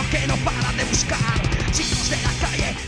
que no para de buscar sitios de la calle.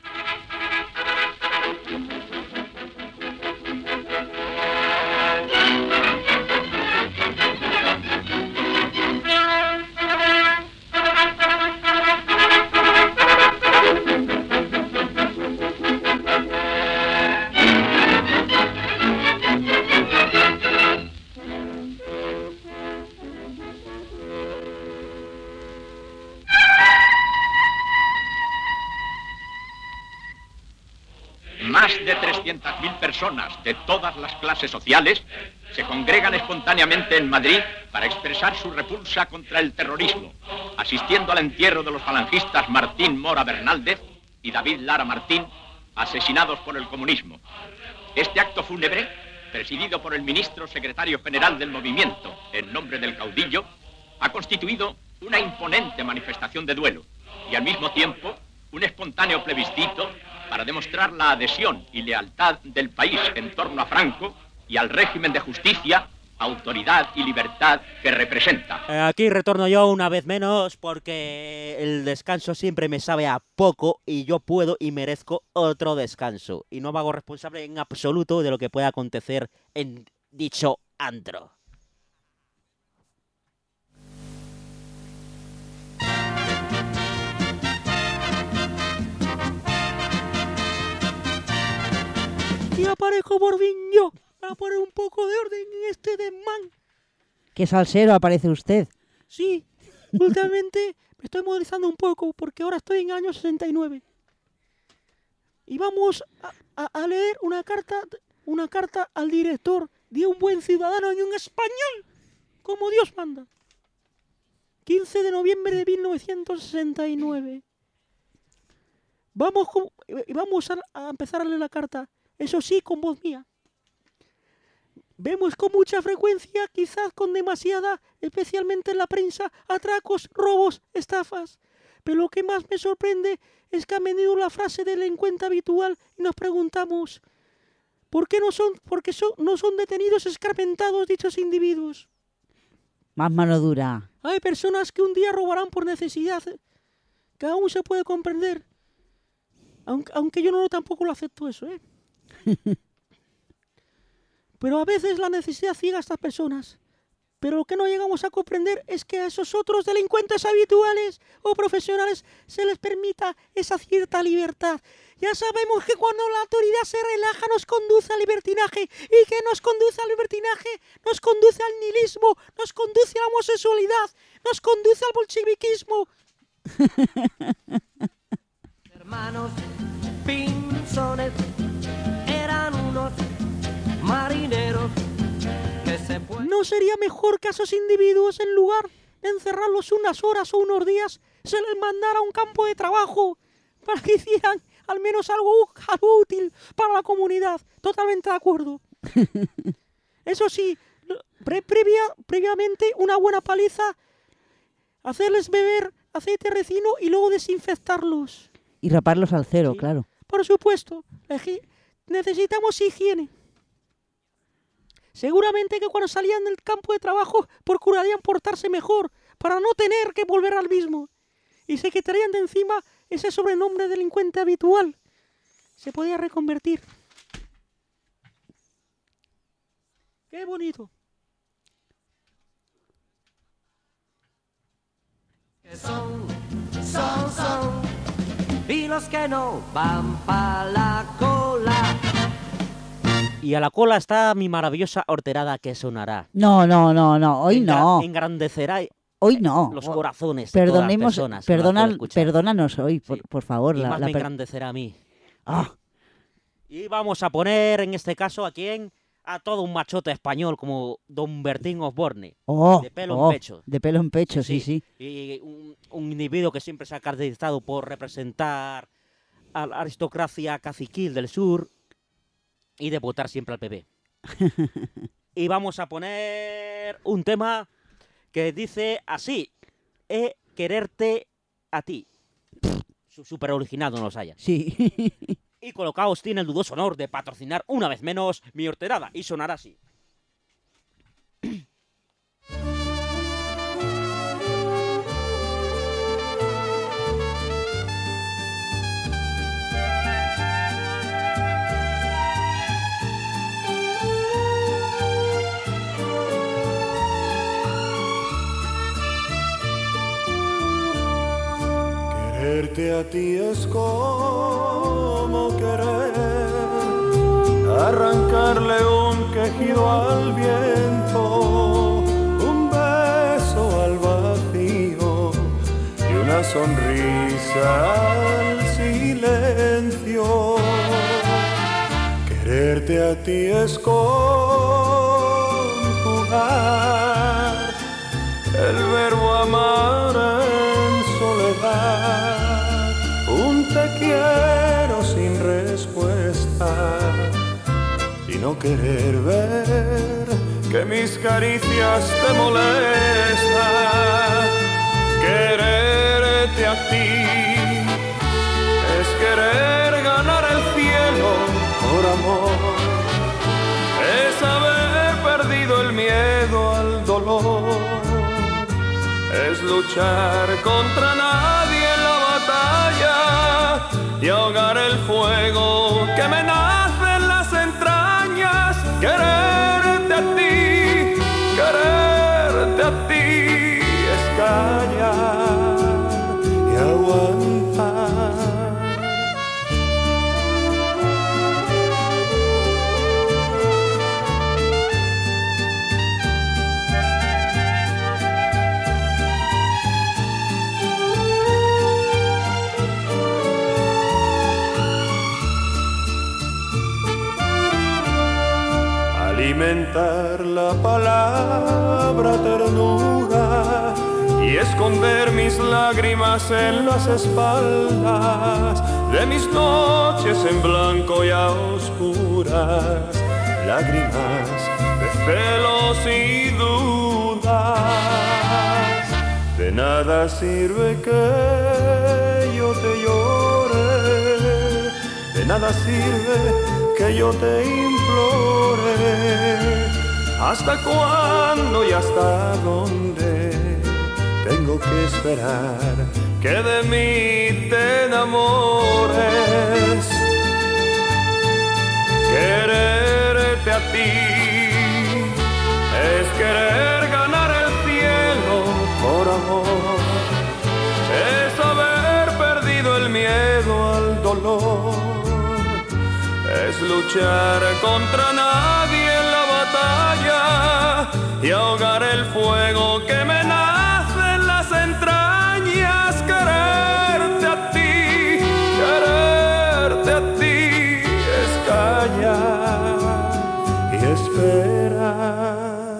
Más de 300.000 personas de todas las clases sociales se congregan espontáneamente en Madrid para expresar su repulsa contra el terrorismo, asistiendo al entierro de los falangistas Martín Mora Bernaldez y David Lara Martín, asesinados por el comunismo. Este acto fúnebre, presidido por el ministro secretario general del movimiento, en nombre del caudillo, ha constituido una imponente manifestación de duelo y al mismo tiempo un espontáneo plebiscito para demostrar la adhesión y lealtad del país en torno a Franco y al régimen de justicia, autoridad y libertad que representa. Aquí retorno yo una vez menos porque el descanso siempre me sabe a poco y yo puedo y merezco otro descanso. Y no me hago responsable en absoluto de lo que pueda acontecer en dicho antro. Y aparezco por fin yo, para poner un poco de orden en este desmán. ¿Qué salsero aparece usted? Sí, últimamente me estoy modernizando un poco porque ahora estoy en el año 69. Y vamos a leer una carta al director de Un buen ciudadano en un español, como Dios manda. 15 de noviembre de 1969. Vamos a empezar a leer la carta. Eso sí, con voz mía. Vemos con mucha frecuencia, quizás con demasiada, especialmente en la prensa, atracos, robos, estafas. Pero lo que más me sorprende es que ha venido la frase delincuente habitual y nos preguntamos, ¿por qué no son detenidos escarmentados dichos individuos? Más mano dura. Hay personas que un día robarán por necesidad, que aún se puede comprender. Aunque yo tampoco lo acepto eso, ¿eh? Pero a veces la necesidad ciega a estas personas. Pero lo que no llegamos a comprender es que a esos otros delincuentes habituales o profesionales se les permita esa cierta libertad. Ya sabemos que cuando la autoridad se relaja nos conduce al libertinaje, y que nos conduce al libertinaje nos conduce al nihilismo, nos conduce a la homosexualidad, nos conduce al bolcheviquismo. Hermanos Pinzones eran unos marineros que se pueden... ¿No sería mejor que a esos individuos, en lugar de encerrarlos unas horas o unos días, se les mandara a un campo de trabajo para que hicieran al menos algo útil para la comunidad? Totalmente de acuerdo. Eso sí, previamente una buena paliza, hacerles beber aceite resino y luego desinfectarlos. Y raparlos al cero, Sí. claro. Por supuesto, necesitamos higiene. Seguramente que cuando salían del campo de trabajo procurarían portarse mejor para no tener que volver al mismo. Y se quitarían de encima ese sobrenombre delincuente habitual. Se podía reconvertir. ¡Qué bonito! Que son, y los que no van pa' la cola. Y a la cola está mi maravillosa horterada que sonará. No, hoy no. Engrandecerá Hoy no. los corazones de todas las personas. que la puedan escuchar. Perdónanos hoy, Sí. por favor. Y más me engrandecerá a mí. Ah, Y vamos a poner, en este caso, ¿a quién? A todo un machote español como Don Bertín Osborne. De pelo en pecho. De pelo en pecho, sí. Y un individuo que siempre se ha caracterizado por representar a la aristocracia caciquil del sur y de votar siempre al PP. Y vamos a poner un tema que dice así: quererte a ti. Súper original, no los haya. Sí. Y Colocaos tiene el dudoso honor de patrocinar una vez menos mi horterada, y sonará así. Quererte a ti es como querer arrancarle un quejido al viento, un beso al vacío y una sonrisa al silencio. Quererte a ti es conjugar el verbo amar en soledad, un te quiero sin respuesta y no querer ver que mis caricias te molestan. Quererte a ti es querer ganar el cielo por amor, es haber perdido el miedo al dolor, es luchar contra nadie en la batalla y ahogar el fuego que me nace en las entrañas. Quererte a ti es callar y aguantar. Alimentar la palabra ternura y esconder mis lágrimas en las espaldas de mis noches en blanco y a oscuras, lágrimas de celos y dudas. De nada sirve que yo te llore, de nada sirve que yo te implore. ¿Hasta cuándo y hasta dónde tengo que esperar que de mí te enamores? Quererte a ti es querer ganar el cielo por amor, es haber perdido el miedo al dolor, es luchar contra nadie en la batalla y ahogar el fuego que me nace en las entrañas. Quererte a ti es callar y esperar.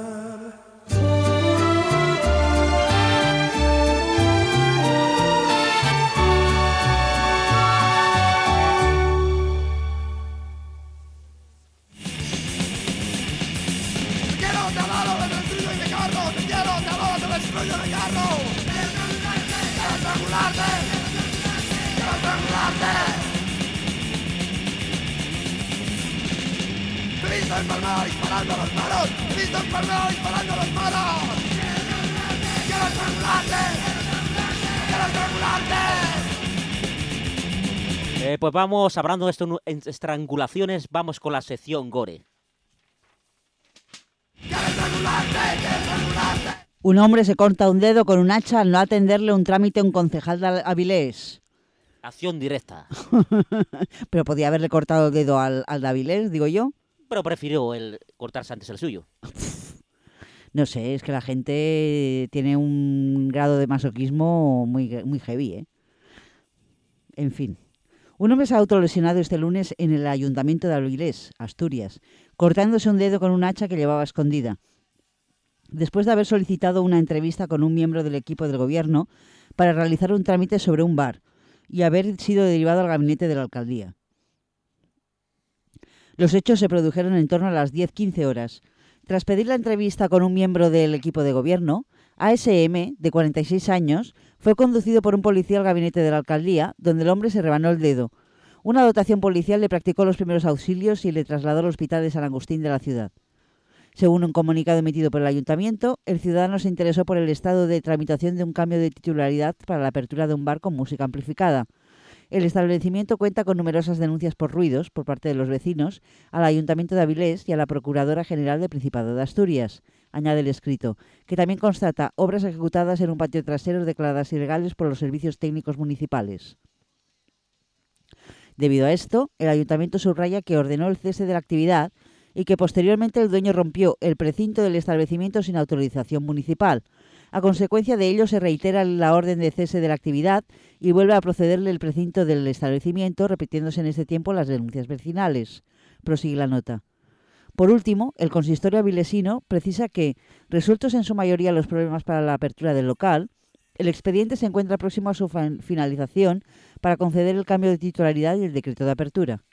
Visto enfermado disparando los malos, visto enfermado disparando los malos. Quiero estrangularte, quiero estrangularte. Pues vamos, hablando de estrangulaciones, vamos con la sección Gore. Quiero estrangularte, quiero estrangularte. Un hombre se corta un dedo con un hacha al no atenderle un trámite a un concejal de Avilés. Acción directa. Pero podía haberle cortado el dedo al de Avilés, digo yo. Pero prefirió cortarse antes el suyo. No sé, es que la gente tiene un grado de masoquismo muy, muy heavy, ¿eh? En fin. Un hombre se ha autolesionado este lunes en el Ayuntamiento de Avilés, Asturias, cortándose un dedo con un hacha que llevaba escondida, después de haber solicitado una entrevista con un miembro del equipo del gobierno para realizar un trámite sobre un bar y haber sido derivado al gabinete de la alcaldía. Los hechos se produjeron en torno a las 10:15 horas. Tras pedir la entrevista con un miembro del equipo de gobierno, ASM, de 46 años, fue conducido por un policía al gabinete de la alcaldía, donde el hombre se rebanó el dedo. Una dotación policial le practicó los primeros auxilios y le trasladó al hospital de San Agustín de la ciudad. Según un comunicado emitido por el ayuntamiento, el ciudadano se interesó por el estado de tramitación de un cambio de titularidad para la apertura de un bar con música amplificada. El establecimiento cuenta con numerosas denuncias por ruidos por parte de los vecinos al Ayuntamiento de Avilés y a la Procuradora General del Principado de Asturias, añade el escrito, que también constata obras ejecutadas en un patio trasero declaradas ilegales por los servicios técnicos municipales. Debido a esto, el ayuntamiento subraya que ordenó el cese de la actividad y que posteriormente el dueño rompió el precinto del establecimiento sin autorización municipal. A consecuencia de ello se reitera la orden de cese de la actividad y vuelve a procederle el precinto del establecimiento, repitiéndose en este tiempo las denuncias vecinales. Prosigue la nota. Por último, el consistorio avilesino precisa que, resueltos en su mayoría los problemas para la apertura del local, el expediente se encuentra próximo a su finalización para conceder el cambio de titularidad y el decreto de apertura.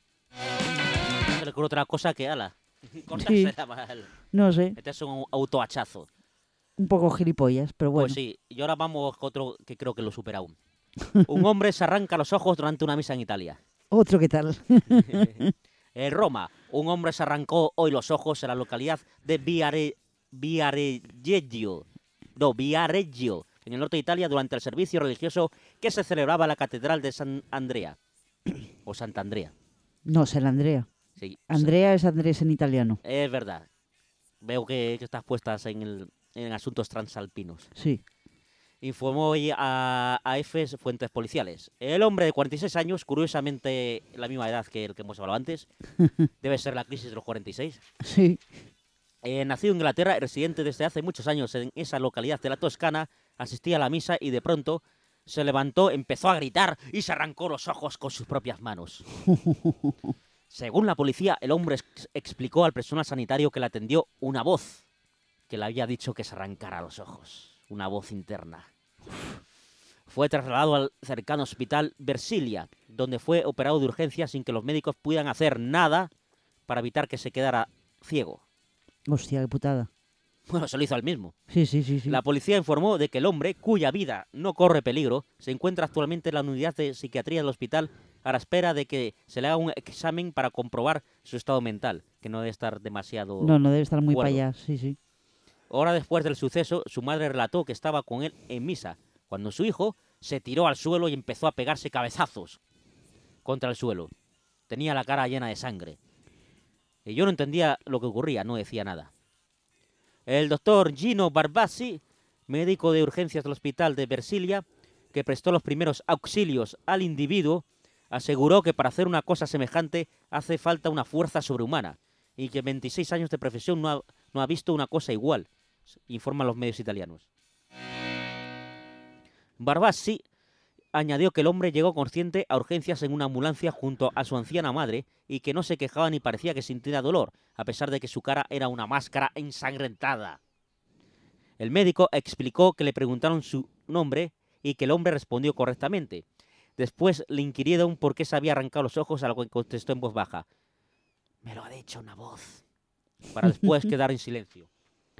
Se le ocurre otra cosa que ala. Sí. No sé, Este es un autohachazo. un poco gilipollas, pero bueno. Pues sí, y ahora vamos con otro que creo que lo supera aún. Un hombre se arranca los ojos durante una misa en Italia. Otro que tal. En Roma, un hombre se arrancó hoy los ojos en la localidad de Viareggio, en el norte de Italia, durante el servicio religioso que se celebraba en la Catedral de San Andrea. O Santa Andrea. No, San Andrea. Sí, Andrea es Andrés en italiano. es verdad. Veo que estás puestas en asuntos transalpinos. Sí. Informó hoy a EFES fuentes policiales. El hombre de 46 años, curiosamente la misma edad que el que hemos hablado antes, debe ser la crisis de los 46, Sí. nacido en Inglaterra, residente desde hace muchos años en esa localidad de la Toscana, asistía a la misa y de pronto se levantó, empezó a gritar y se arrancó los ojos con sus propias manos. Según la policía, el hombre explicó al personal sanitario que le atendió una voz que le había dicho que se arrancara los ojos. Una voz interna. Fue trasladado al cercano hospital Versilia, donde fue operado de urgencia sin que los médicos pudieran hacer nada para evitar que se quedara ciego. Hostia, qué putada. Bueno, se lo hizo al mismo. Sí. La policía informó de que el hombre, cuya vida no corre peligro, se encuentra actualmente en la unidad de psiquiatría del hospital a la espera de que se le haga un examen para comprobar su estado mental, que no debe estar demasiado... No debe estar muy para cuerdo. allá, sí. Hora después del suceso, su madre relató que estaba con él en misa, cuando su hijo se tiró al suelo y empezó a pegarse cabezazos contra el suelo. Tenía la cara llena de sangre. Y yo no entendía lo que ocurría, no decía nada. El doctor Gino Barbassi, médico de urgencias del hospital de Versilia, que prestó los primeros auxilios al individuo, aseguró que para hacer una cosa semejante hace falta una fuerza sobrehumana y que en 26 años de profesión no ha visto una cosa igual, informan los medios italianos. Barbassi añadió que el hombre llegó consciente a urgencias en una ambulancia junto a su anciana madre y que no se quejaba ni parecía que sintiera dolor, a pesar de que su cara era una máscara ensangrentada. El médico explicó que le preguntaron su nombre y que el hombre respondió correctamente. Después le inquirieron por qué se había arrancado los ojos, a lo que contestó en voz baja: «Me lo ha dicho una voz», para después quedar en silencio.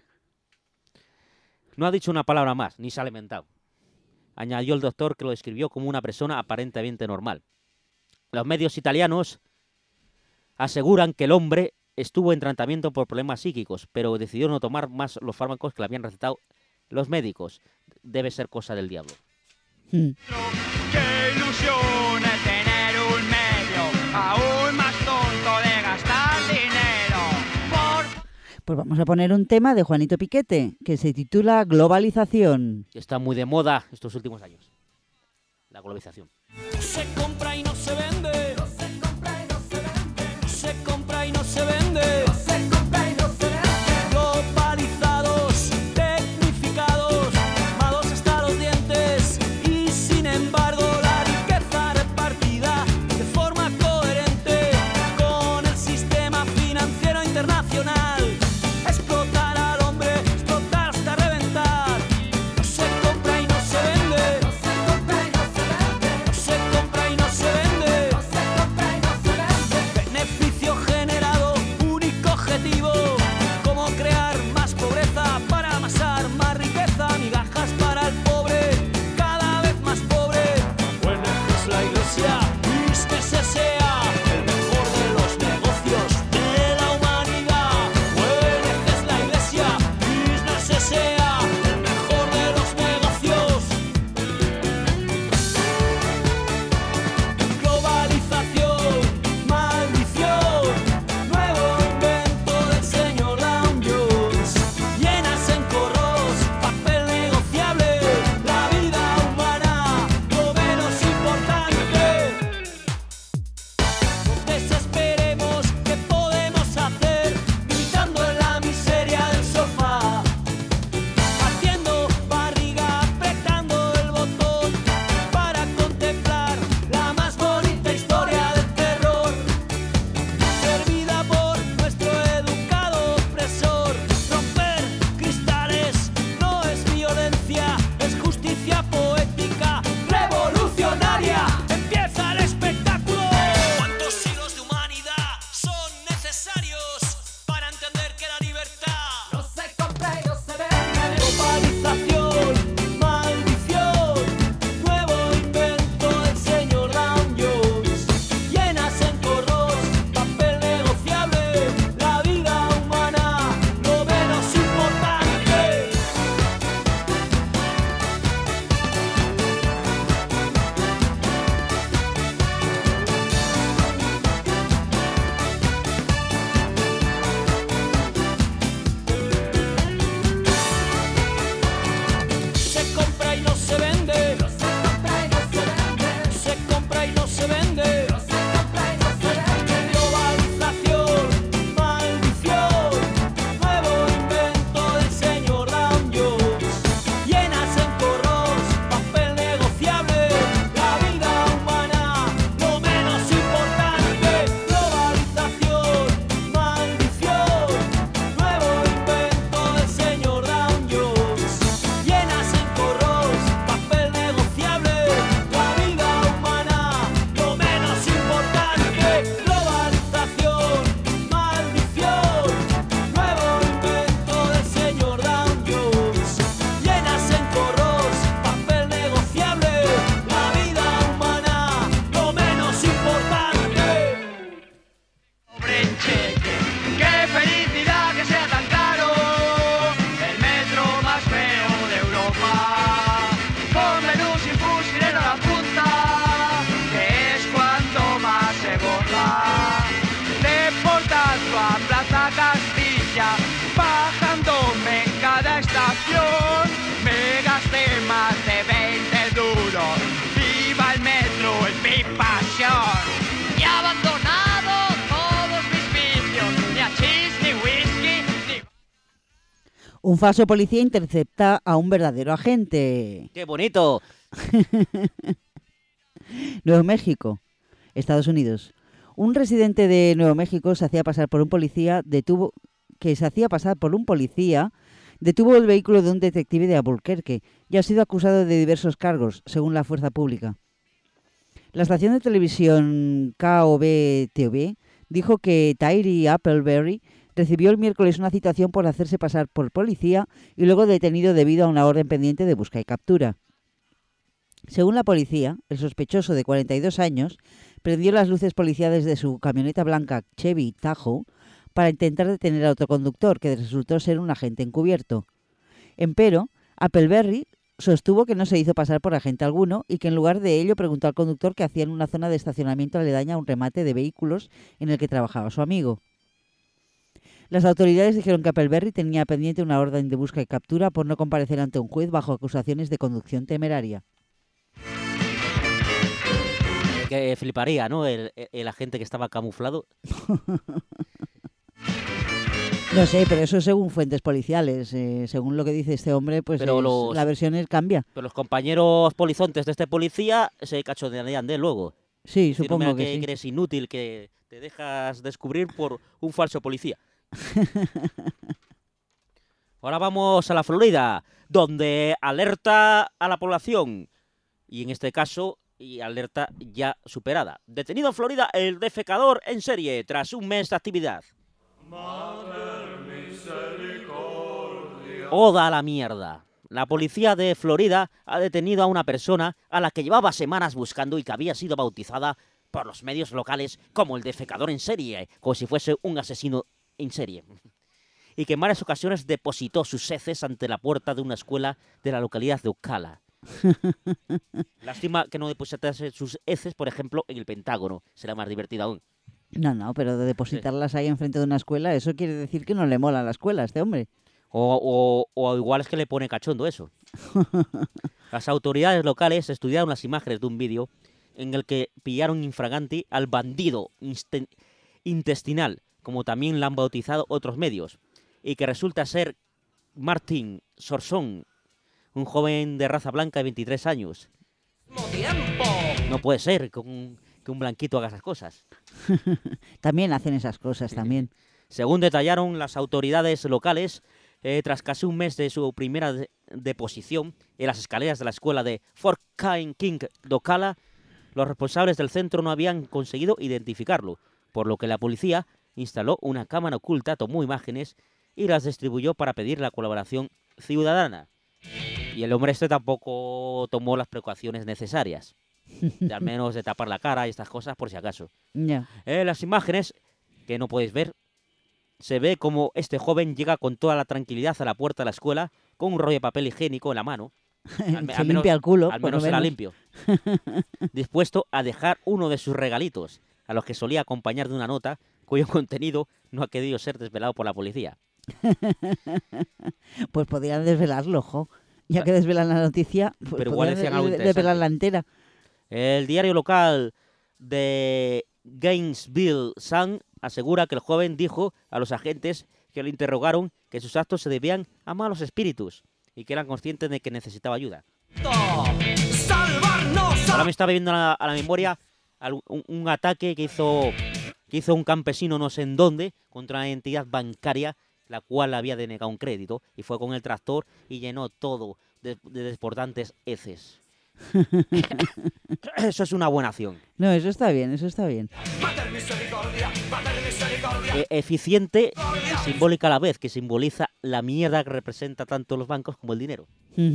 No ha dicho una palabra más, ni se ha lamentado. Añadió el doctor, que lo describió como una persona aparentemente normal. Los medios italianos aseguran que el hombre estuvo en tratamiento por problemas psíquicos, pero decidió no tomar más los fármacos que le habían recetado los médicos. Debe ser cosa del diablo. ¡Qué ilusión es tener un medio aún más tonto de gastar dinero! Pues vamos a poner un tema de Juanito Piquete, que se titula Globalización. Está muy de moda estos últimos años. La globalización. Se compra y no se vende. No se compra y no se vende. Se compra y no se vende. No se compra y no se vende. Globalizados, tecnificados, malos hasta los dientes. Y sin embargo la riqueza repartida de forma coherente con el sistema financiero internacional. Explotar al hombre, explotar hasta reventar. No se compra y no se vende. No se compra y no se vende. No se compra y no se vende. No se compra y no se vende. Beneficio generado único Un falso policía intercepta a un verdadero agente. ¡Qué bonito! Nuevo México, Estados Unidos. Un residente de Nuevo México se hacía pasar por un policía, detuvo el vehículo de un detective de Albuquerque y ha sido acusado de diversos cargos, según la fuerza pública. La estación de televisión KOB-TV dijo que Tyree Appleberry recibió el miércoles una citación por hacerse pasar por policía y luego detenido debido a una orden pendiente de busca y captura. Según la policía, el sospechoso de 42 años prendió las luces policiales de su camioneta blanca Chevy Tahoe para intentar detener al otro conductor, que resultó ser un agente encubierto. Empero, Appleberry sostuvo que no se hizo pasar por agente alguno y que en lugar de ello preguntó al conductor qué hacía en una zona de estacionamiento aledaña a un remate de vehículos en el que trabajaba su amigo. Las autoridades dijeron que Appleberry tenía pendiente una orden de busca y captura por no comparecer ante un juez bajo acusaciones de conducción temeraria. Que fliparía, ¿no? El agente que estaba camuflado. No sé, pero eso según fuentes policiales. Según lo que dice este hombre, pues la versión cambia. Pero los compañeros polizontes de este policía se cachondearían de él luego. Sí, supongo que sí. Que eres inútil, que te dejas descubrir por un falso policía. Ahora vamos a la Florida, donde alerta a la población. Y en este caso, alerta ya superada. Detenido en Florida el defecador en serie tras un mes de actividad. ¡Oda a la mierda! La policía de Florida ha detenido a una persona a la que llevaba semanas buscando y que había sido bautizada por los medios locales como el defecador en serie, como si fuese un asesino en serie. Y que en varias ocasiones depositó sus heces ante la puerta de una escuela de la localidad de Ocala. Lástima que no depositase sus heces, por ejemplo, en el Pentágono. Será más divertido aún. No, pero de depositarlas ahí enfrente de una escuela, eso quiere decir que no le mola la escuela a este hombre. O igual es que le pone cachondo eso. Las autoridades locales estudiaron las imágenes de un vídeo en el que pillaron infraganti al bandido intestinal, como también la han bautizado otros medios, y que resulta ser Martín Sorsón, un joven de raza blanca de 23 años. No puede ser que un blanquito haga esas cosas. También hacen esas cosas, también. Según detallaron las autoridades locales, tras casi un mes de su primera deposición en las escaleras de la escuela de Fort King de Ocala, los responsables del centro no habían conseguido identificarlo, por lo que la policía instaló una cámara oculta, tomó imágenes y las distribuyó para pedir la colaboración ciudadana. Y el hombre tampoco tomó las precauciones necesarias, de al menos de tapar la cara y estas cosas por si acaso. Yeah. Las imágenes, que no podéis ver, se ve como este joven llega con toda la tranquilidad a la puerta de la escuela con un rollo de papel higiénico en la mano. Se limpia el culo. Al menos era limpio. Dispuesto a dejar uno de sus regalitos, a los que solía acompañar de una nota cuyo contenido no ha querido ser desvelado por la policía. Pues podrían desvelarlo, jo. Ya que desvelan la noticia, pues pero igual decían algo interesante. Desvelarla entera. El diario local de Gainesville Sun asegura que el joven dijo a los agentes que le interrogaron que sus actos se debían a malos espíritus y que eran conscientes de que necesitaba ayuda. Ahora me está viendo a la memoria un ataque que hizo un campesino no sé en dónde contra una entidad bancaria la cual había denegado un crédito y fue con el tractor y llenó todo de desbordantes heces. Eso es una buena acción. No, eso está bien, eso está bien. Eficiente y simbólica a la vez, que simboliza la mierda que representa tanto los bancos como el dinero.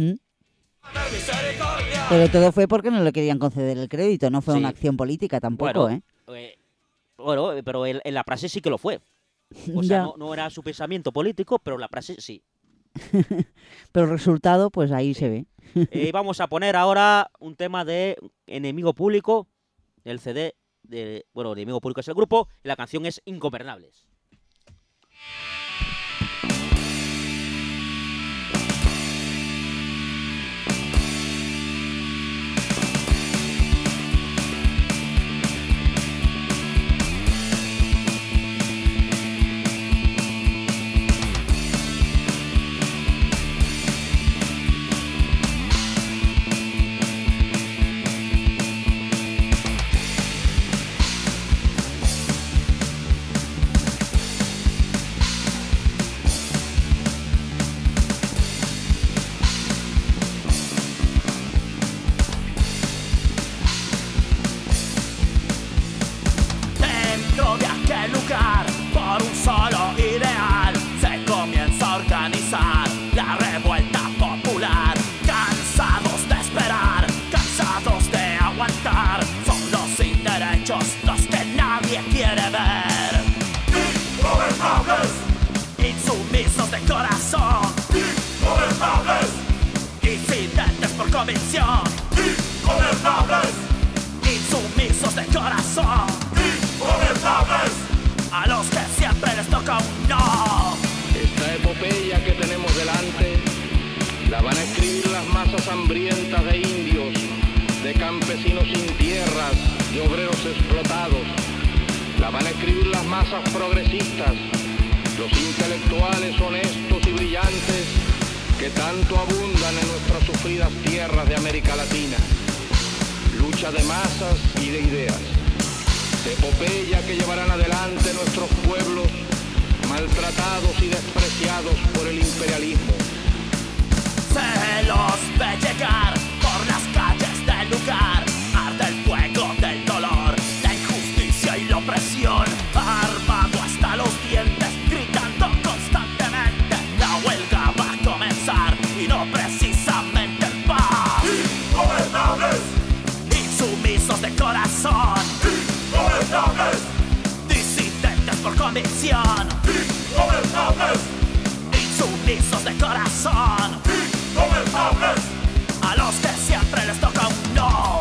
Pero todo fue porque no le querían conceder el crédito, no fue Sí. una acción política tampoco, Bueno, pero en la frase sí que lo fue. O sea, Ya. no era su pensamiento político, pero la frase sí. Pero el resultado, pues ahí se ve. Vamos a poner ahora un tema de Enemigo Público, el CD de... Bueno, Enemigo Público es el grupo, y la canción es Ingobernables. de corazón, Ingobernables, disidentes por convicción, ingobernables, insumisos de corazón, ingobernables. a los que siempre les toca un no. Esta epopeya que tenemos delante la van a escribir las masas hambrientas de indios, de campesinos sin tierras, de obreros explotados. La van a escribir las masas progresistas, los intelectuales honestos y brillantes que tanto abundan en nuestras sufridas tierras de América Latina. Lucha de masas y de ideas. Epopeya que llevarán adelante nuestros pueblos maltratados y despreciados por el imperialismo. Se los ve llegar por las calles del lugar, arde el fuego del dolor, la injusticia y la opresión, armado hasta los dientes, gritando constantemente, la huelga va a comenzar y no precisamente en paz. Ingobernables, Insumisos de corazón, ingobernables, disidentes por convicción, ingobernables, insumisos de corazón, ingobernables. a los que siempre les toca un no.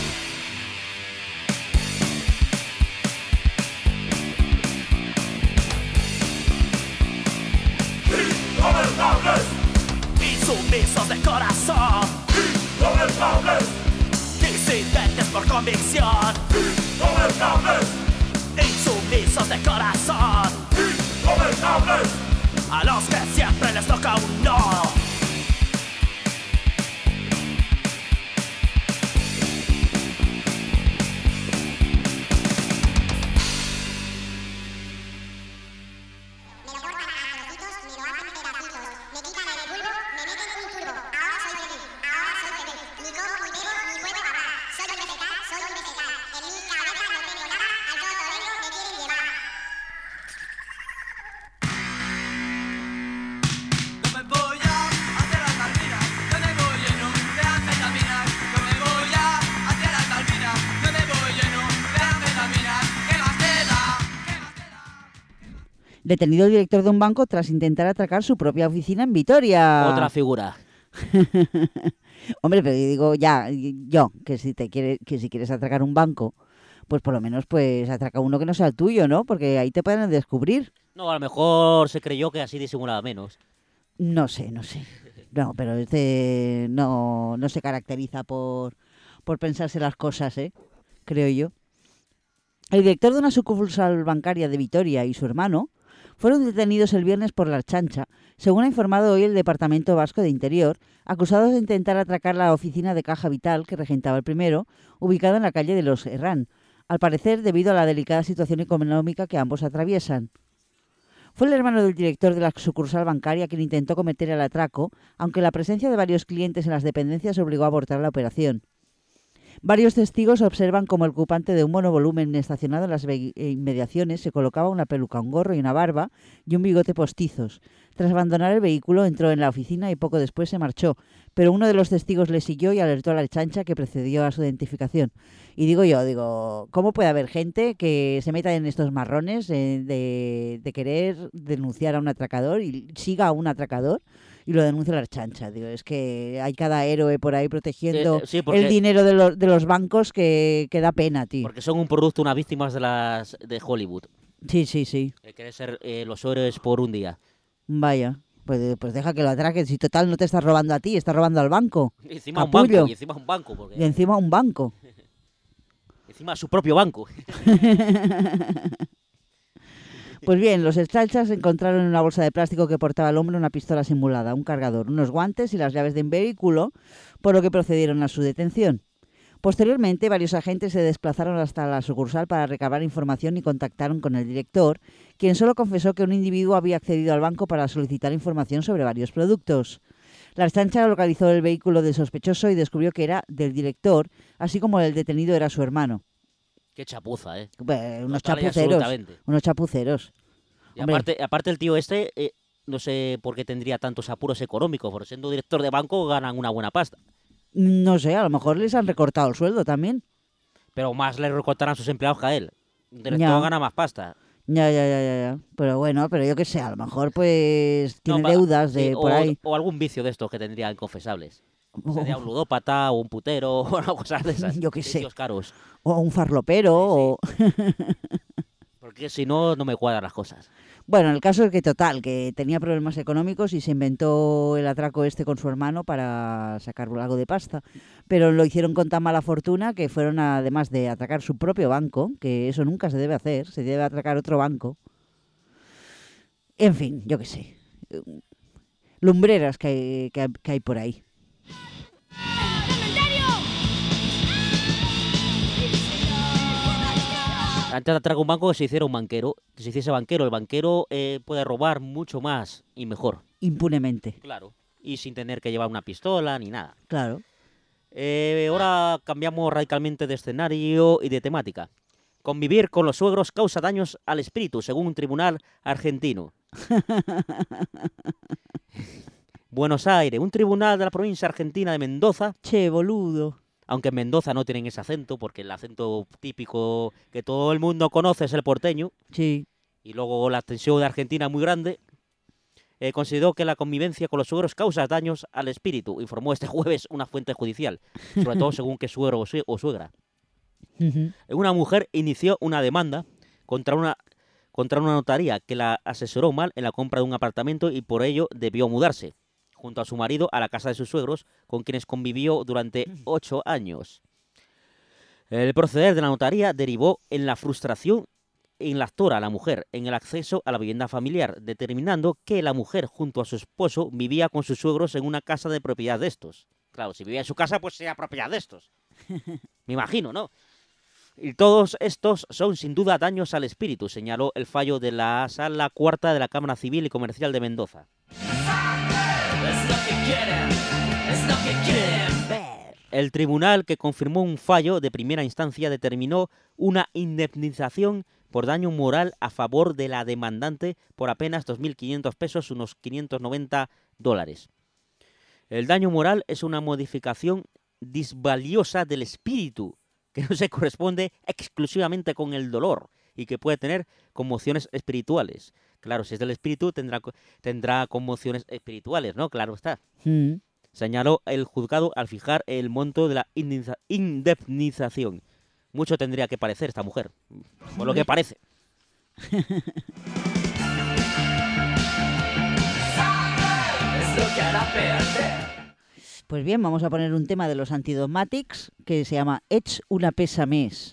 Ingobernables, Insumisos de corazón, ingobernables, disidentes por convicción, ingobernables, insumisos de corazón, ingobernables. a los que siempre les toca un no. Me lo cortan a trocitos, me lo hacen pedacitos, me quitan el bulbo, me meten en un turbo. Ahora soy feliz, ni como, ni bebo, ni puedo parar. Soy un vegetal, en mi cabeza no tengo nada, al todo vengo, me quieren llevar. Yo me voy hacia las Malvinas, yo me voy lleno de anfetaminas. Yo me voy hacia las Malvinas, yo me voy lleno de anfetaminas. ¿Qué más te da? Detenido el director de un banco tras intentar atracar su propia oficina en Vitoria. Otra figura. Hombre, pero yo digo, que si quieres atracar un banco, pues por lo menos pues atraca uno que no sea el tuyo, ¿no? Porque ahí te pueden descubrir. No, a lo mejor se creyó que así disimulaba menos. No sé. No, pero este no se caracteriza por pensarse las cosas, creo yo. El director de una sucursal bancaria de Vitoria y su hermano fueron detenidos el viernes por la Ertzaintza, según ha informado hoy el Departamento Vasco de Interior, acusados de intentar atracar la oficina de Caja Vital que regentaba el primero, ubicada en la calle de los Herrán, al parecer debido a la delicada situación económica que ambos atraviesan. Fue el hermano del director de la sucursal bancaria quien intentó cometer el atraco, aunque la presencia de varios clientes en las dependencias obligó a abortar la operación. Varios testigos observan como el ocupante de un monovolumen estacionado en las inmediaciones se colocaba una peluca, un gorro y una barba y un bigote postizos. Tras abandonar el vehículo entró en la oficina y poco después se marchó, pero uno de los testigos le siguió y alertó a la Ertzaintza que precedió a su identificación. Y digo, ¿cómo puede haber gente que se meta en estos marrones de querer denunciar a un atracador y siga a un atracador? Y lo denuncia la Ertzaintza. Digo, es que hay cada héroe por ahí protegiendo Sí, porque- el dinero de los bancos que da pena, tío. Porque son un producto, unas víctimas de Hollywood. Sí. Que quieren ser los héroes por un día. Vaya, pues deja que lo atraquen. Si total no te estás robando a ti, estás robando al banco. Y encima un Capullo. banco. Y encima un banco. Porque Y encima un banco. encima su propio banco. Pues bien, los Ertzainas encontraron en una bolsa de plástico que portaba al hombre una pistola simulada, un cargador, unos guantes y las llaves de un vehículo, por lo que procedieron a su detención. Posteriormente, varios agentes se desplazaron hasta la sucursal para recabar información y contactaron con el director, quien solo confesó que un individuo había accedido al banco para solicitar información sobre varios productos. La Ertzaintza localizó el vehículo del sospechoso y descubrió que era del director, así como el detenido era su hermano. Qué chapuza, ¿eh? Unos Total y chapuceros. absolutamente. Unos chapuceros. Y Hombre. aparte el tío este, no sé por qué tendría tantos apuros económicos, porque siendo director de banco ganan una buena pasta. No sé, a lo mejor les han recortado el sueldo también. Pero más le recortarán sus empleados que a él. Un director Ya. gana más pasta. Ya. Pero bueno, pero yo qué sé, a lo mejor pues tiene deudas de sí, por ahí. O algún vicio de estos que tendría inconfesables. Sería un ludópata o un putero o una cosa de esas. Yo qué sé. Vicios caros. O un farlopero, Sí. Porque si no, no me cuadran las cosas. Bueno, el caso es que total, que tenía problemas económicos y se inventó el atraco este con su hermano para sacar algo de pasta. Pero lo hicieron con tan mala fortuna que fueron, además de atracar su propio banco, que eso nunca se debe hacer, se debe atracar otro banco. En fin, yo qué sé. Lumbreras que hay por ahí. Antes de atracar un banco, que se hiciera un banquero. Que se hiciese banquero. El banquero puede robar mucho más y mejor. Impunemente. Claro. Y sin tener que llevar una pistola ni nada. Claro. Ahora cambiamos radicalmente de escenario y de temática. Convivir con los suegros causa daños al espíritu, según un tribunal argentino. Buenos Aires, un tribunal de la provincia argentina de Mendoza. Che, boludo. Aunque en Mendoza no tienen ese acento, porque el acento típico que todo el mundo conoce es el porteño. Sí. Y luego la extensión de Argentina es muy grande. Consideró que la convivencia con los suegros causa daños al espíritu, informó este jueves una fuente judicial, sobre todo según qué suegro o suegra. Una mujer inició una demanda contra una notaría que la asesoró mal en la compra de un apartamento y por ello debió mudarse, junto a su marido, a la casa de sus suegros, con quienes convivió durante 8 años. El proceder de la notaría derivó en la frustración en la actora, la mujer, en el acceso a la vivienda familiar, determinando que la mujer, junto a su esposo, vivía con sus suegros en una casa de propiedad de estos. Claro, si vivía en su casa, pues sería propiedad de estos. Me imagino, ¿no? Y todos estos son sin duda daños al espíritu, señaló el fallo de la Sala Cuarta de la Cámara Civil y Comercial de Mendoza. El tribunal, que confirmó un fallo de primera instancia, determinó una indemnización por daño moral a favor de la demandante por apenas 2.500 pesos, unos $590. El daño moral es una modificación disvaliosa del espíritu, que no se corresponde exclusivamente con el dolor y que puede tener conmociones espirituales. Claro, si es del espíritu tendrá conmociones espirituales, ¿no? Claro está. Señaló el juzgado al fijar el monto de la indemnización. Mucho tendría que parecer esta mujer, por lo que parece. Pues bien, vamos a poner un tema de los Antidogmatics que se llama Ets una pesa més.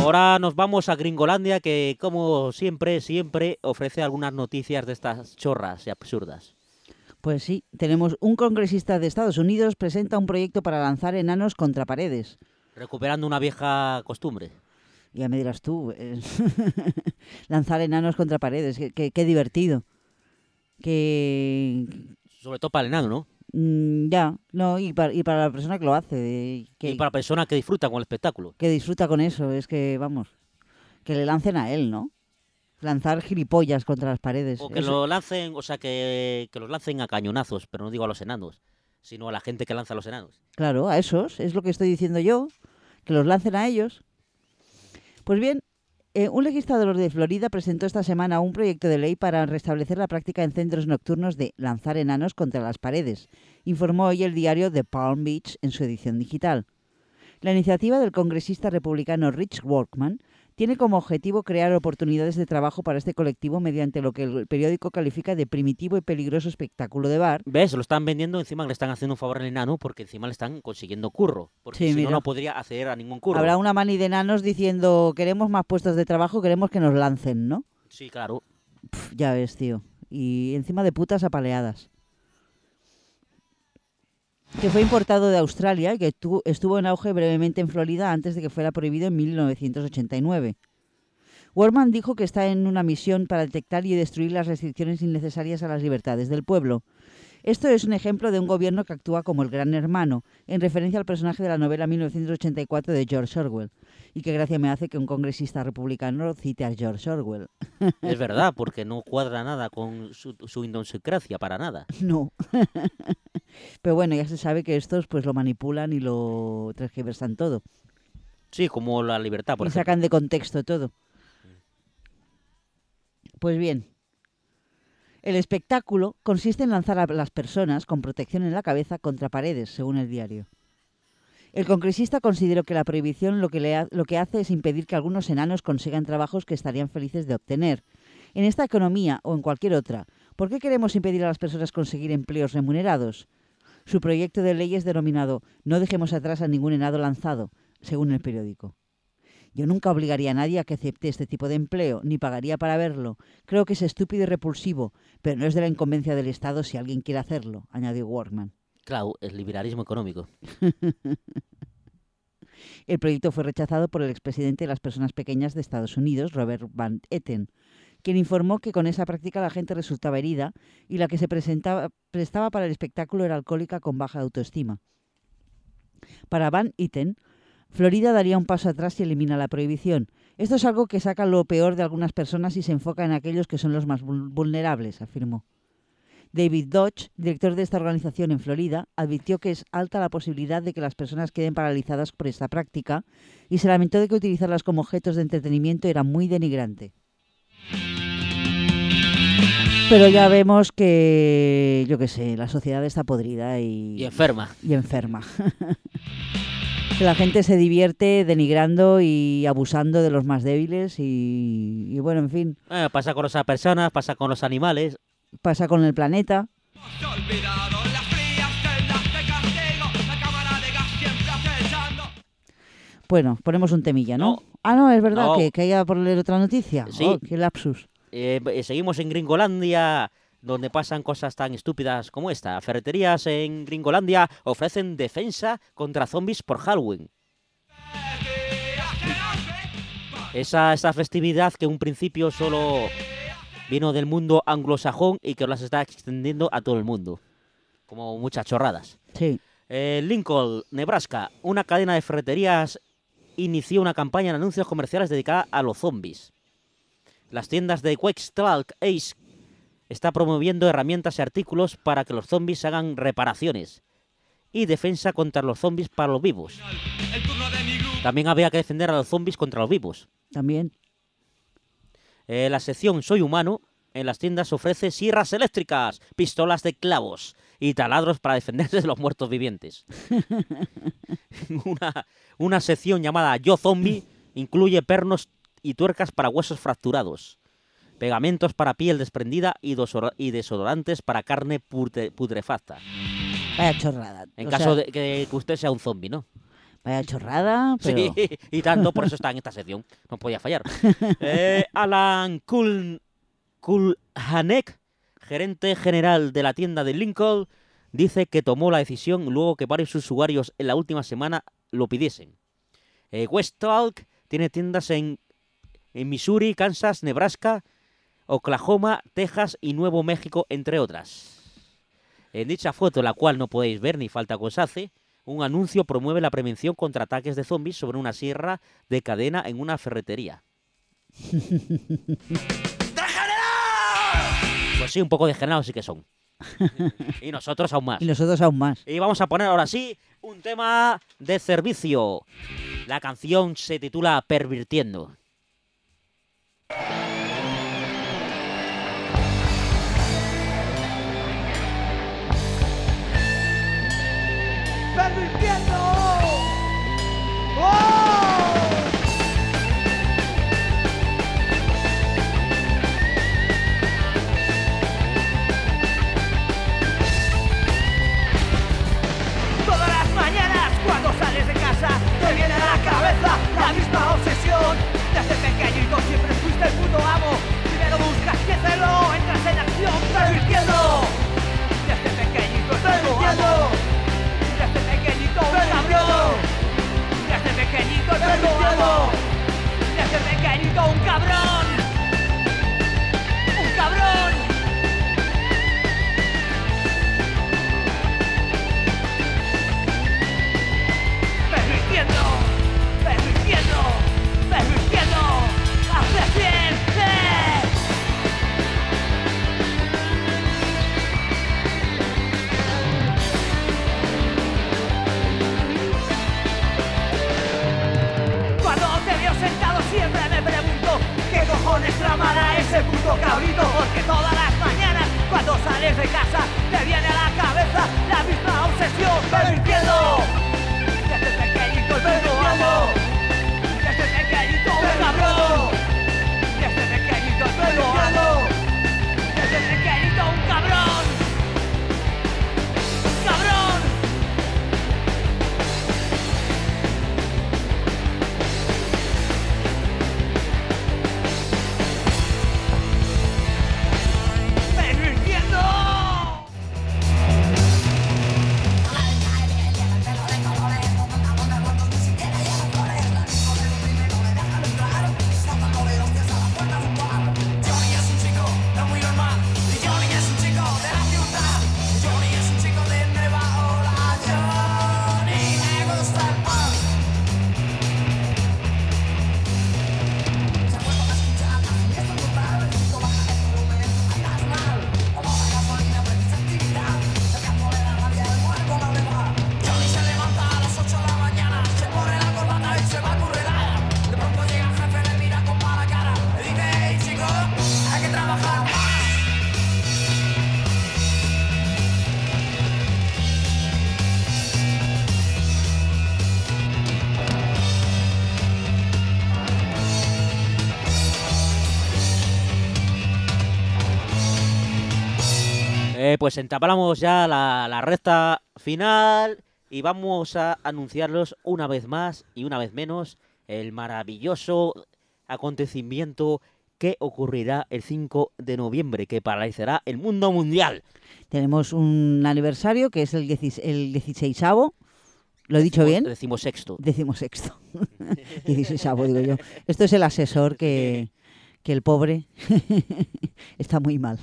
Ahora nos vamos a Gringolandia, que como siempre ofrece algunas noticias de estas chorras y absurdas. Pues sí, tenemos un congresista de Estados Unidos presenta un proyecto para lanzar enanos contra paredes. Recuperando una vieja costumbre. Ya me dirás tú, lanzar enanos contra paredes, qué divertido. Sobre todo para el enano, ¿no? Ya, no, y para la persona que lo hace. Y para la persona que disfruta con el espectáculo. Que disfruta con eso, es que, vamos, que le lancen a él, ¿no? Lanzar gilipollas contra las paredes. O que lo lancen, o sea, que los lancen a cañonazos, pero no digo a los enanos, sino a la gente que lanza a los enanos. Claro, a esos, es lo que estoy diciendo yo, que los lancen a ellos. Pues bien, un legislador de Florida presentó esta semana un proyecto de ley para restablecer la práctica en centros nocturnos de lanzar enanos contra las paredes, informó hoy el diario The Palm Beach en su edición digital. La iniciativa del congresista republicano Rich Workman tiene como objetivo crear oportunidades de trabajo para este colectivo mediante lo que el periódico califica de primitivo y peligroso espectáculo de bar. ¿Ves? Lo están vendiendo, encima le están haciendo un favor al enano porque encima le están consiguiendo curro. Porque Sí, si mira. no podría acceder a ningún curro. Habrá una mani de enanos diciendo queremos más puestos de trabajo, queremos que nos lancen, ¿no? Sí, claro. Ya ves, tío. Y encima de putas apaleadas. Que fue importado de Australia y que estuvo en auge brevemente en Florida antes de que fuera prohibido en 1989. Workman dijo que está en una misión para detectar y destruir las restricciones innecesarias a las libertades del pueblo. Esto es un ejemplo de un gobierno que actúa como el gran hermano, en referencia al personaje de la novela 1984 de George Orwell. Y qué gracia me hace que un congresista republicano cite a George Orwell. Es verdad, porque no cuadra nada con su idiosincrasia, para nada. No. Pero bueno, ya se sabe que estos pues lo manipulan y lo transgiversan todo. Sí, como la libertad, por Y ejemplo. sacan de contexto todo. Pues bien, el espectáculo consiste en lanzar a las personas con protección en la cabeza contra paredes, según el diario. El congresista consideró que la prohibición lo que hace es impedir que algunos enanos consigan trabajos que estarían felices de obtener. En esta economía o en cualquier otra, ¿por qué queremos impedir a las personas conseguir empleos remunerados? Su proyecto de ley es denominado No dejemos atrás a ningún enano lanzado, según el periódico. Yo nunca obligaría a nadie a que acepte este tipo de empleo, ni pagaría para verlo. Creo que es estúpido y repulsivo, pero no es de la incumbencia del Estado si alguien quiere hacerlo, añadió Workman. Claro, el liberalismo económico. El proyecto fue rechazado por el expresidente de las personas pequeñas de Estados Unidos, Robert Van Etten, quien informó que con esa práctica la gente resultaba herida y la que se prestaba para el espectáculo era alcohólica con baja autoestima. Para Van Etten, Florida daría un paso atrás y elimina la prohibición. Esto es algo que saca lo peor de algunas personas y se enfoca en aquellos que son los más vulnerables, afirmó. David Dodge, director de esta organización en Florida, advirtió que es alta la posibilidad de que las personas queden paralizadas por esta práctica y se lamentó de que utilizarlas como objetos de entretenimiento era muy denigrante. Pero ya vemos que, yo qué sé, la sociedad está podrida y enferma. Y enferma. Que la gente se divierte denigrando y abusando de los más débiles y bueno, en fin. Pasa con las personas, pasa con los animales. Pasa con el planeta. Bueno, ponemos un temilla, ¿no? No. Ah, no, es verdad No. que hay que por leer otra noticia. Sí. Oh, qué lapsus. Seguimos en Gringolandia, donde pasan cosas tan estúpidas como esta. Ferreterías en Gringolandia ofrecen defensa contra zombies por Halloween. Esa festividad que en un principio solo vino del mundo anglosajón y que ahora se está extendiendo a todo el mundo. Como muchas chorradas. Sí. Lincoln, Nebraska, una cadena de ferreterías inició una campaña en anuncios comerciales dedicada a los zombies. Las tiendas de Quextalk Ace está promoviendo herramientas y artículos para que los zombies hagan reparaciones y defensa contra los zombies para los vivos. También había que defender a los zombies contra los vivos. También. La sección Soy Humano en las tiendas ofrece sierras eléctricas, pistolas de clavos y taladros para defenderse de los muertos vivientes. Una sección llamada Yo Zombie incluye pernos y tuercas para huesos fracturados, pegamentos para piel desprendida y desodorantes para carne putrefacta. Vaya chorrada. En O caso sea, de que usted sea un zombie, ¿no? Vaya chorrada, pero... Sí, y tanto, por eso está en esta sección. No podía fallar. Alan Kulhanek, gerente general de la tienda de Lincoln, dice que tomó la decisión luego que varios usuarios en la última semana lo pidiesen. Westtalk tiene tiendas en Missouri, Kansas, Nebraska, Oklahoma, Texas y Nuevo México, entre otras. En dicha foto, la cual no podéis ver ni falta que os hace, un anuncio promueve la prevención contra ataques de zombies sobre una sierra de cadena en una ferretería. Pues sí, un poco degenerados sí que son. Y nosotros aún más. Y nosotros aún más. Y vamos a poner ahora sí un tema de servicio. La canción se titula Pervirtiendo. ¡Pervirtiendo! ¡Oh! Todas las mañanas cuando sales de casa te viene a la cabeza la misma obsesión. Desde pequeñito siempre fuiste el puto amo. Primero buscas que hacerlo, entras en acción. Pervirtiendo. Desde pequeñito el puto amo. Desde pequeñito un cabrón. Desde pequeñito el puto amo. Desde pequeñito un cabrón. Un cabrón. Pervirtiendo, pervirtiendo, pervirtiendo, haces bien, Cuando te veo sentado siempre me pregunto ¿qué cojones tramará ese puto cabrito? Porque todas las mañanas cuando sales de casa te viene a la cabeza la misma obsesión. Pervirtiendo. Desde pequeñito el puto amo. Desde pequeñito un cabrón. Desde pequeñito el puto amo. Desde pequeñito un cabrón. ¡Cabrón! ¡Pervirtiendo! Pues entablamos ya la recta final y vamos a anunciarlos una vez más y una vez menos el maravilloso acontecimiento que ocurrirá el 5 de noviembre, que paralizará el mundo mundial. Tenemos un aniversario que es el 16avo. ¿Lo he dicho bien? 16º. 16º. 16avo, digo yo. Esto es el asesor que el pobre está muy mal.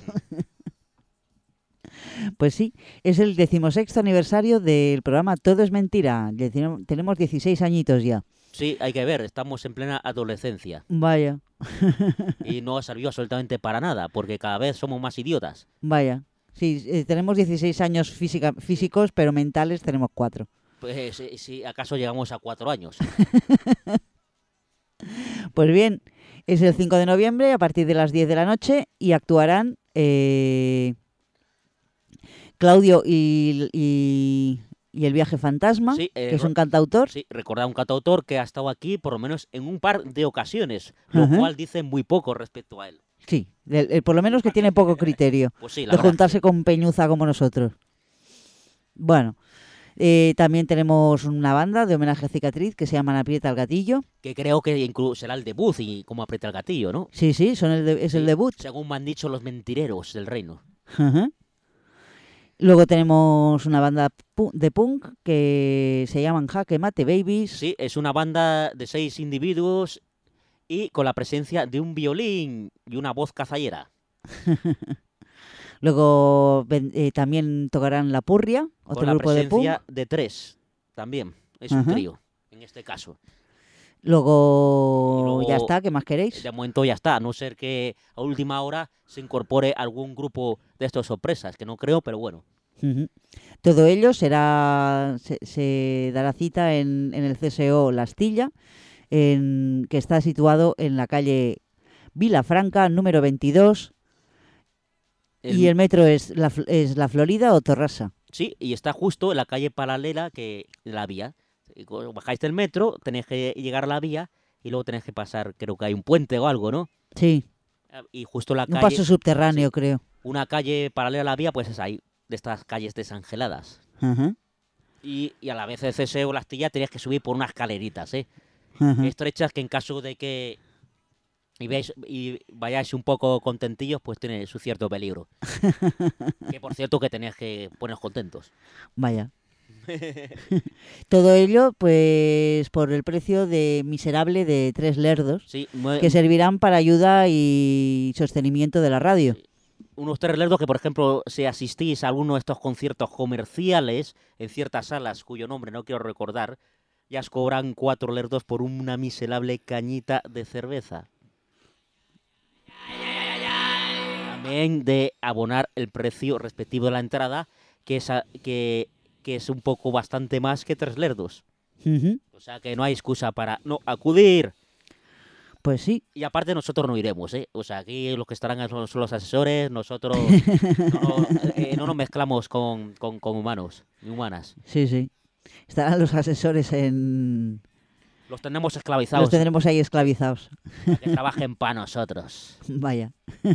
Pues sí, es el 16º aniversario del programa Todo es Mentira. Tenemos 16 añitos ya. Sí, hay que ver, estamos en plena adolescencia. Vaya. Y no ha servido absolutamente para nada, porque cada vez somos más idiotas. Vaya. Sí, tenemos 16 años físicos, pero mentales tenemos 4. Pues si acaso llegamos a 4 años. Pues bien, es el 5 de noviembre a partir de las 10 de la noche y actuarán Claudio y el Viaje Fantasma, sí, que es un cantautor. Sí, recordad un cantautor que ha estado aquí por lo menos en un par de ocasiones, lo cual dice muy poco respecto a él. Sí, por lo menos que tiene poco criterio pues sí, de juntarse con Peñuza como nosotros. Bueno, También tenemos una banda de homenaje a Cicatriz que se llama Aprieta el Gatillo. Que creo que incluso será el debut y cómo aprieta el gatillo, ¿no? Sí, es el debut. Según me han dicho los mentireros del reino. Ajá. Luego tenemos una banda de punk que se llaman Jaque Mate Babies. Sí, es una banda de 6 individuos y con la presencia de un violín y una voz cazallera. Luego también tocarán La Purria, otro con grupo de la punk. presencia de 3 también. Es un trío, en este caso. Luego, Y luego, ya está, ¿qué más queréis? De momento ya está, a no ser que a última hora se incorpore algún grupo de estas sorpresas, que no creo, pero bueno. Ujú. Todo ello se dará cita en el CSO La Astilla, que está situado en la calle Vilafranca, número 22, y el metro es la Florida o Torrasa. Sí, y está justo en la calle paralela que la vía. Bajáis del metro, tenéis que llegar a la vía y luego tenéis que pasar, creo que hay un puente o algo, ¿no? Sí. Y justo la Un calle... paso subterráneo, creo. Una calle paralela a la vía, pues es ahí, de estas calles desangeladas. Ajá. Y a la vez el CSO La Astilla tenías que subir por unas escaleritas, Ajá. estrechas, que en caso de que y vayáis un poco contentillos, pues tiene su cierto peligro. Que por cierto que tenéis que poneros contentos. Vaya. Todo ello, pues, por el precio de miserable de 3 lerdos, Sí, que servirán para ayuda y sostenimiento de la radio. unos 3 lerdos que, por ejemplo, si asistís a alguno de estos conciertos comerciales en ciertas salas cuyo nombre no quiero recordar, ya os cobran 4 lerdos por una miserable cañita de cerveza. También de abonar el precio respectivo de la entrada, que es un poco bastante más que 3 lerdos. Ujú. O sea que no hay excusa para no acudir. Pues sí. Y aparte nosotros no iremos, ¿eh? O sea, aquí los que estarán son los asesores, nosotros no nos mezclamos con humanos ni humanas. Sí. Estarán los asesores en... Los tenemos esclavizados. Los tendremos ahí esclavizados. Para que trabajen para nosotros. Vaya.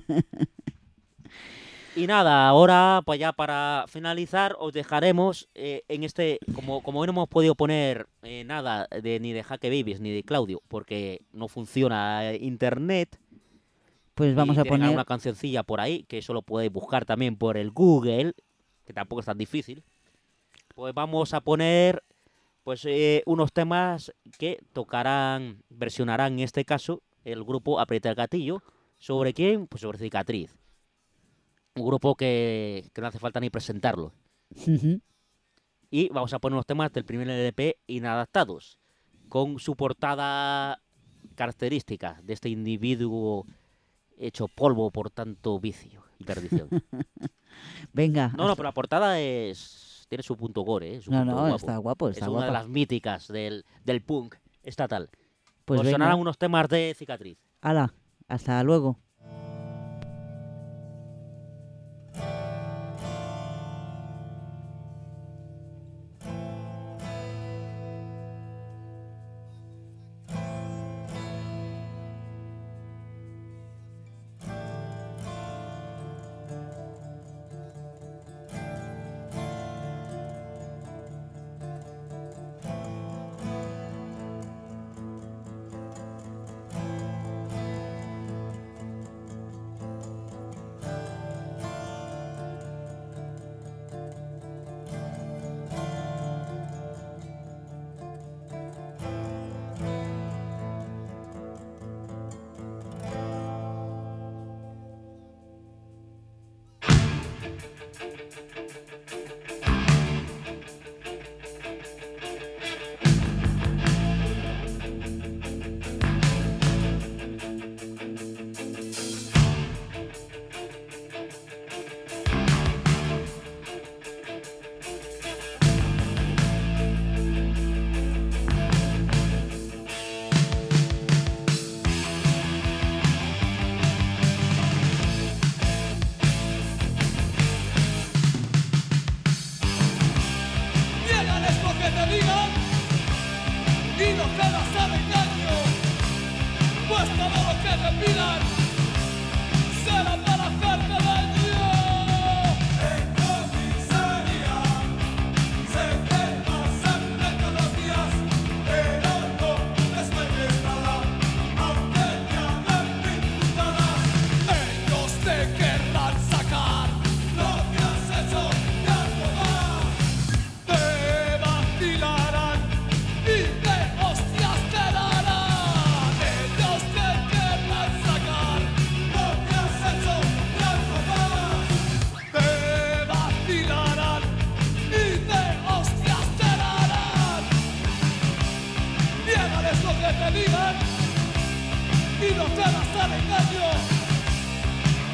Y nada, ahora pues ya para finalizar os dejaremos en este, como hoy no hemos podido poner nada ni de Jaque Babies ni de Claudio, porque no funciona internet. Pues vamos a poner una cancioncilla por ahí, que eso lo podéis buscar también por el Google, que tampoco es tan difícil. Pues vamos a poner pues unos temas que versionarán en este caso el grupo Aprieta el Gatillo. ¿Sobre quién? Pues sobre Cicatriz. Un grupo que no hace falta ni presentarlo. Uh-huh. Y vamos a poner unos temas del primer LP Inadaptados, con su portada característica de este individuo hecho polvo por tanto vicio y perdición. Venga. No, pero la portada tiene su punto gore, su punto guapo. Está guapo, es una de las míticas del punk estatal. Pues sonarán unos temas de Cicatriz. ¡Hala! Hasta luego.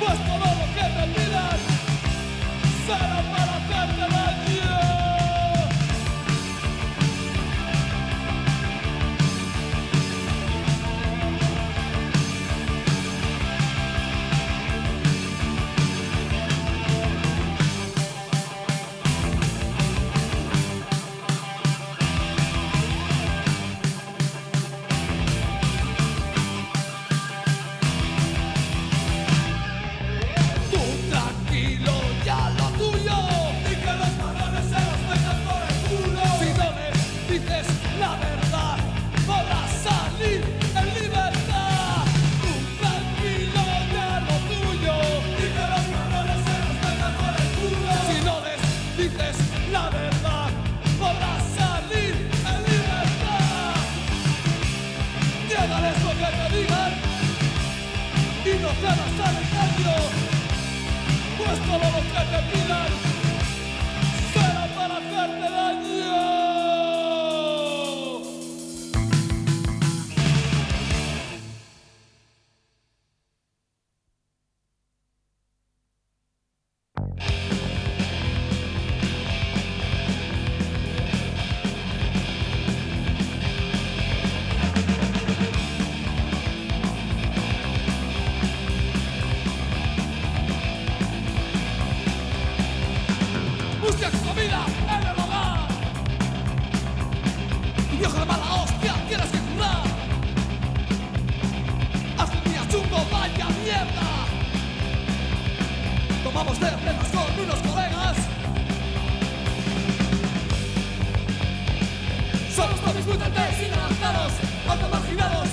Pues todo lo que te pidan será para hacerte daño. Tú tranquilo, ya lo tuyo, y que los varones se los metan por el culo. Si no les dices la verdad, podrás salir en libertad. Tú tranquilo, ya lo tuyo, y que los varones se los metan por el culo. Si no les dices la verdad, podrás salir en libertad. Niégales lo que te digan y no cedas al engaño. Pues todo lo que te pidan será para hacerte daño. Busca tu comida en el hogar. Tu viejo de mala hostia tienes que curar. Haz un día chungo, vaya mierda. Tomamos de plenas con unos colegas. Somos zombies mutantes inadaptados, automarginados.